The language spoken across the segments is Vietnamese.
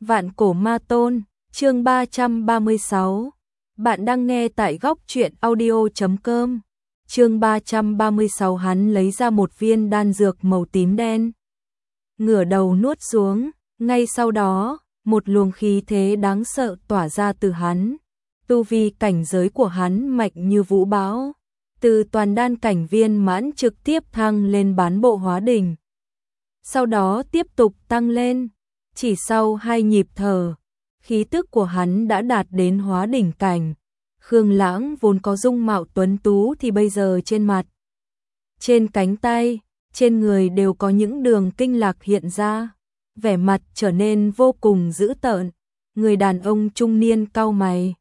Vạn cổ ma tôn, chương 336. Bạn đang nghe tại góc truyện audio.com. Chương 336 hắn lấy ra một viên đan dược màu tím đen. Ngửa đầu nuốt xuống, ngay sau đó, một luồng khí thế đáng sợ tỏa ra từ hắn. Tu vi cảnh giới của hắn mạnh như vũ bão, từ toàn đan cảnh viên mãn trực tiếp thăng lên bán bộ hóa đỉnh. Sau đó tiếp tục tăng lên, chỉ sau 2 nhịp thở, khí tức của hắn đã đạt đến hóa đỉnh cảnh. Khương Lãng vốn có dung mạo tuấn tú thì bây giờ trên mặt, trên cánh tay, trên người đều có những đường kinh lạc hiện ra, vẻ mặt trở nên vô cùng dữ tợn. Người đàn ông trung niên cau mày,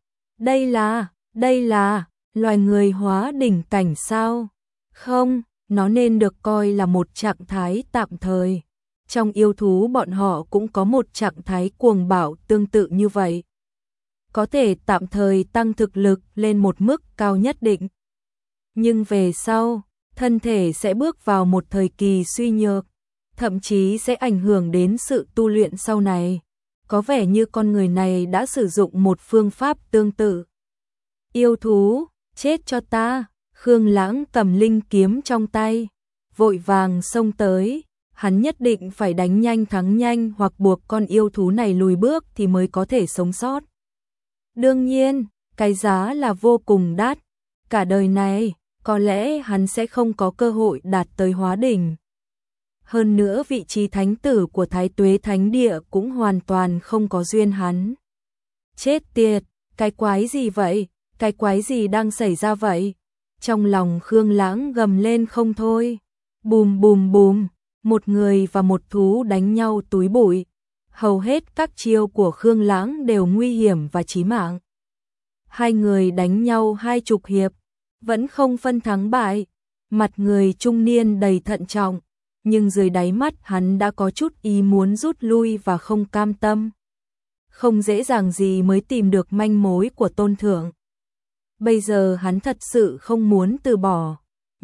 đây là loài người hóa đỉnh cảnh sao? Không, nó nên được coi là một trạng thái tạm thời. Trong yêu thú bọn họ cũng có một trạng thái cuồng bạo tương tự như vậy. Có thể tạm thời tăng thực lực lên một mức cao nhất định. Nhưng về sau, thân thể sẽ bước vào một thời kỳ suy nhược, thậm chí sẽ ảnh hưởng đến sự tu luyện sau này. Có vẻ như con người này đã sử dụng một phương pháp tương tự. Yêu thú, chết cho ta! Khương Lãng cầm linh kiếm trong tay, vội vàng xông tới. Hắn nhất định phải đánh nhanh thắng nhanh hoặc buộc con yêu thú này lùi bước thì mới có thể sống sót. Đương nhiên, cái giá là vô cùng đắt. Cả đời này, có lẽ hắn sẽ không có cơ hội đạt tới hóa đỉnh. Hơn nữa vị trí thánh tử của Thái Tuế Thánh Địa cũng hoàn toàn không có duyên hắn. Chết tiệt, cái quái gì vậy? Cái quái gì đang xảy ra vậy? Trong lòng Khương Lãng gầm lên không thôi. Bùm bùm bùm, một người và một thú đánh nhau túi bụi. Hầu hết các chiêu của Khương Lãng đều nguy hiểm và chí mạng. Hai người đánh nhau 20 hiệp, vẫn không phân thắng bại. Mặt người trung niên đầy thận trọng, nhưng dưới đáy mắt hắn đã có chút ý muốn rút lui và không cam tâm. Không dễ dàng gì mới tìm được manh mối của Tôn Thượng. Bây giờ hắn thật sự không muốn từ bỏ.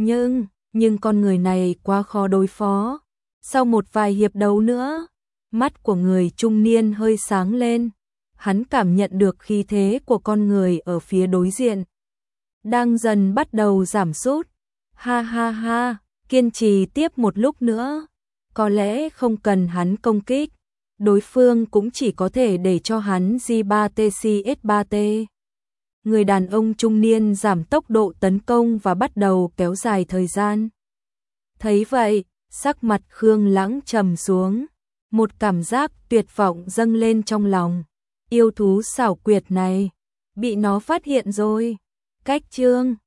Nhưng con người này quá khó đối phó. Sau một vài hiệp đấu nữa, mắt của người trung niên hơi sáng lên. Hắn cảm nhận được khí thế của con người ở phía đối diện đang dần bắt đầu giảm sút. Ha ha ha, kiên trì tiếp một lúc nữa. Có lẽ không cần hắn công kích, đối phương cũng chỉ có thể để cho hắn J3TCS3T. Người đàn ông trung niên giảm tốc độ tấn công và bắt đầu kéo dài thời gian. Thấy vậy, sắc mặt Khương Lãng trầm xuống, một cảm giác tuyệt vọng dâng lên trong lòng. Yêu thú xảo quyệt này, bị nó phát hiện rồi. Cách chương